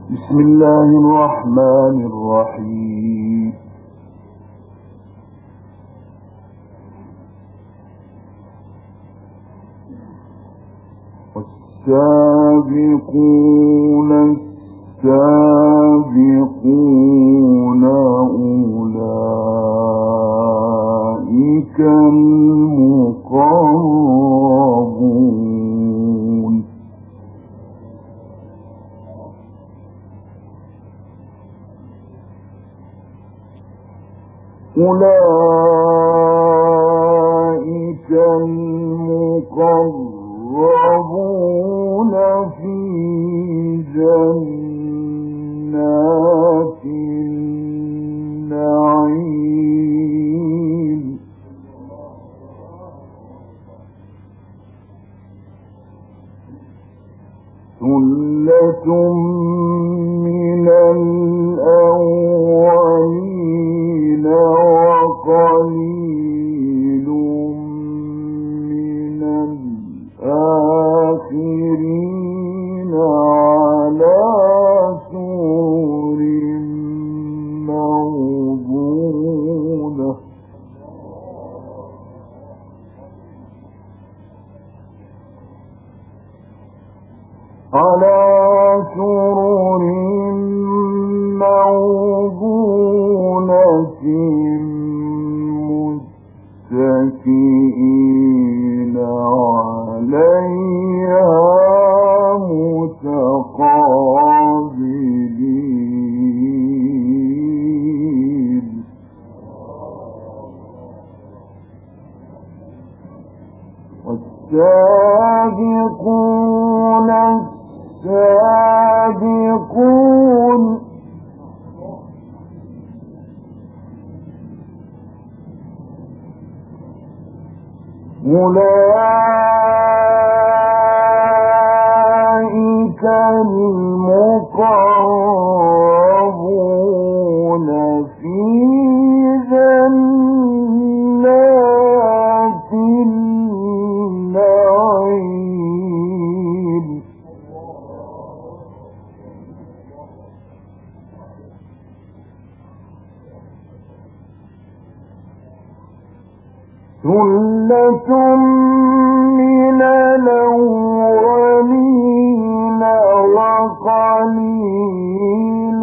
بسم الله الرحمن الرحيم. والسابقون السابقون أولئك المقربون. أولئك المقربون في جنات النعيم. ثلة من الأولين وقليل من الآخرين على سرر موضونة. على سرر موضونة متكئين عليها متقابلين. والسابقون السابقون أولئك المقربون في جنات النعيم. ثلة من الأولين وقليل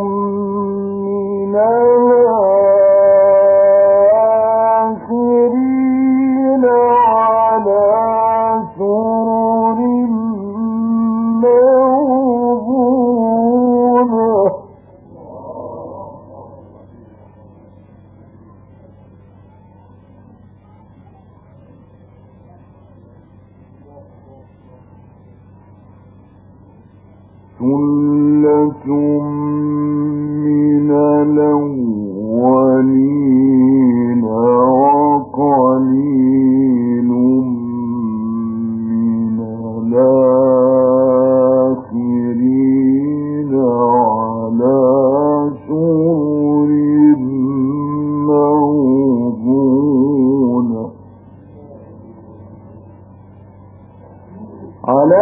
من الآخرين على سرر موضونة. ثلة من الأولين وقليل من الآخرين على سرر موضونة. على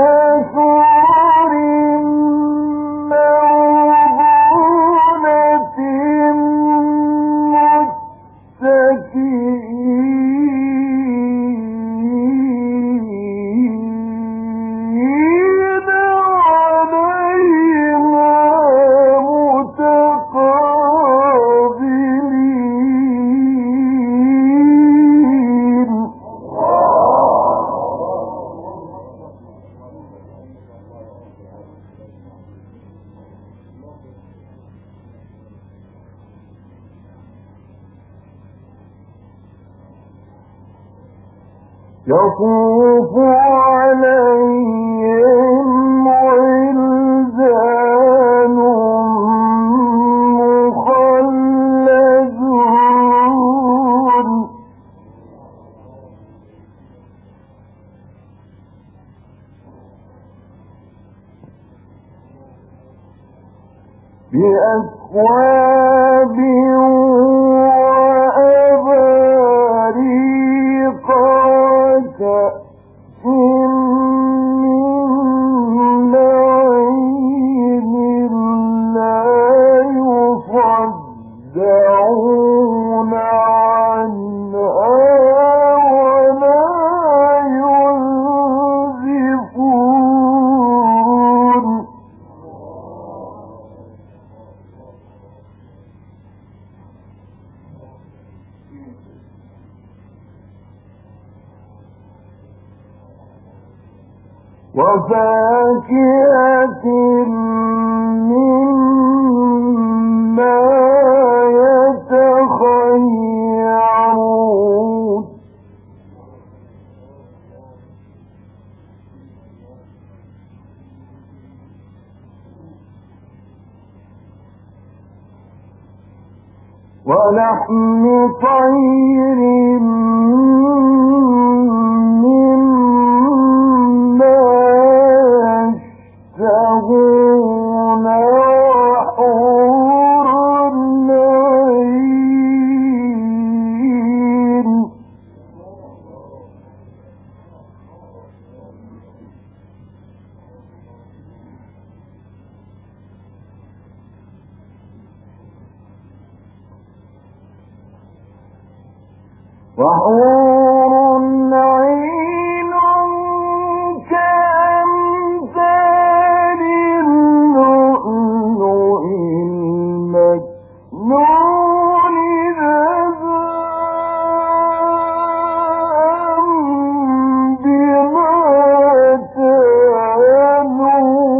يطوف عليهم ولدان مخلدون بأكواب وأباريق وكأس من معين وفاكهة مما يتخيرون ولحم طير مما يشتهون وحور العين وحور عين كأمثال اللؤلؤ المكنون جزاء بما كانوا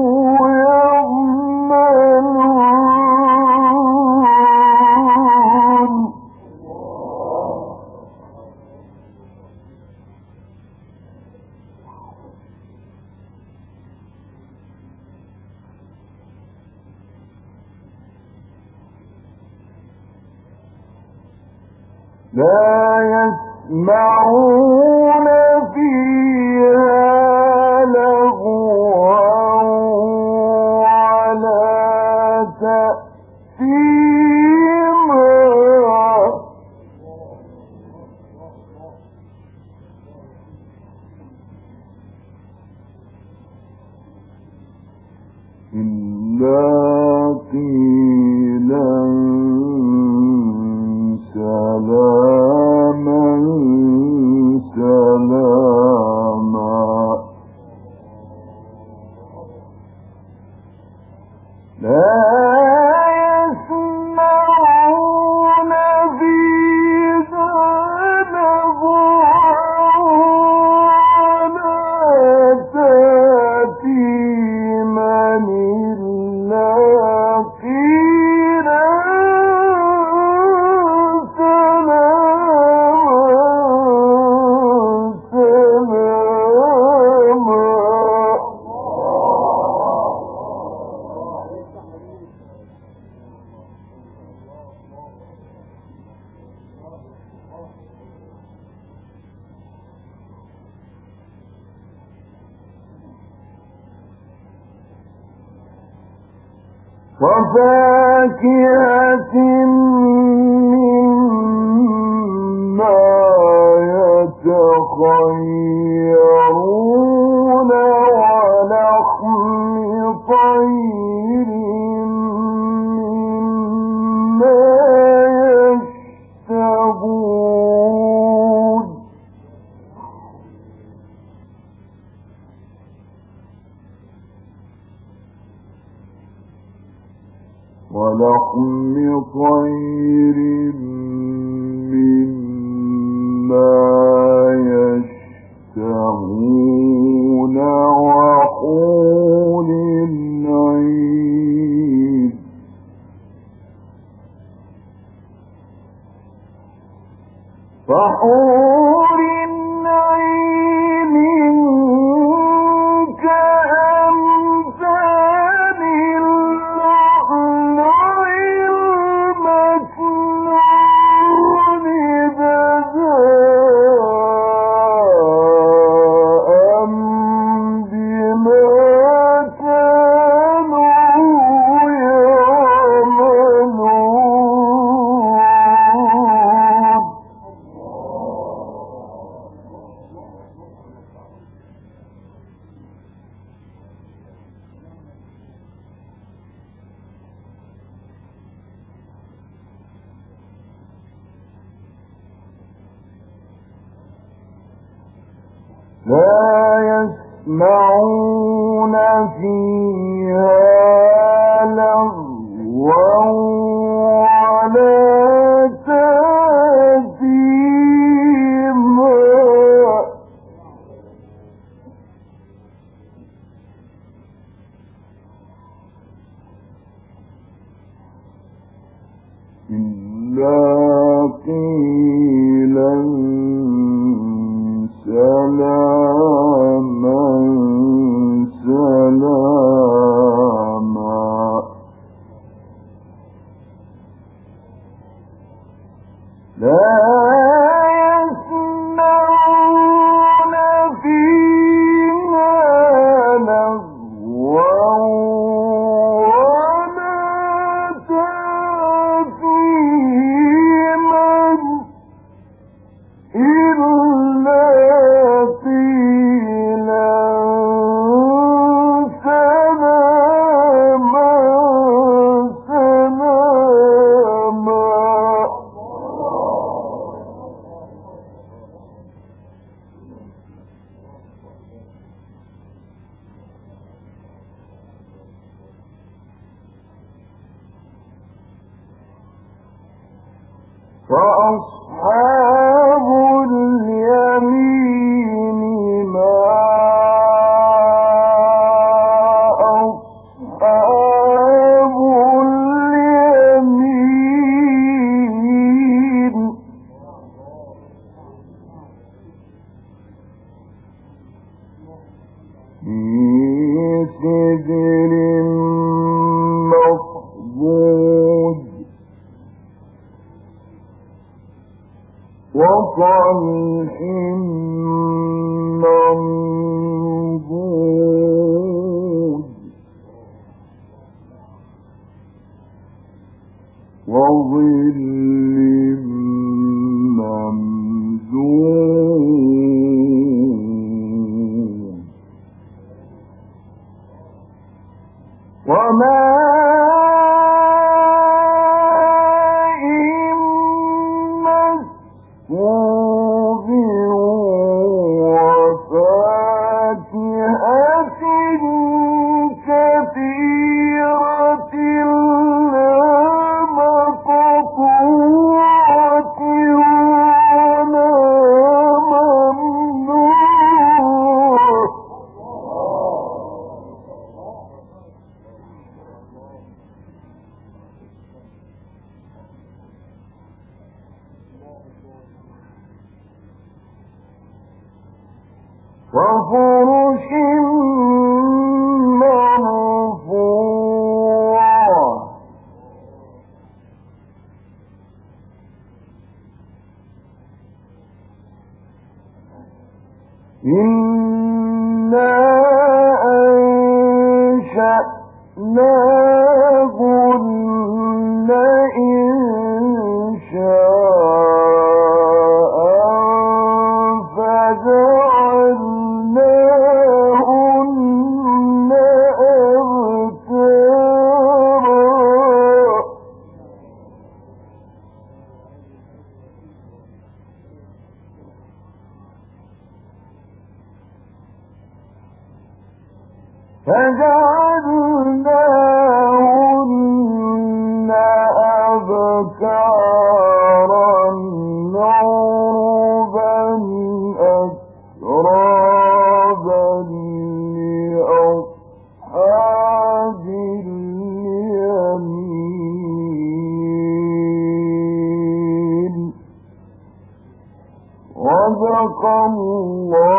يعملون لا يسمعون فيها لغوا ولا تأثيما إلا قيلا سلاما سلاما لا يسمعون فيها لغوا ولا تأثيما إلا قيلا وفاكهة مما يتخيرون ولحم طير مما يشتهون ولحم طير مما يشتهون وحور العين وحور العين كأمثال اللؤلؤ المكنون جزاء بما كانوا يعملون لا يسمعون فيها لغوا ولا تأثيما فأصحاب اليمين ما أصحاب اليمين في سدر مخضود وطلح منضود وظل ممدود وماء مسكوب وفاكهة كثيرة لا مقطوعة ولا ممنوعة وفرش مرفوعة إنا أنشأناهن إنشاء فجعلناهن أبكارا فجعلناهن أبكارا عربا أترابا لأصحاب اليمين صدق الله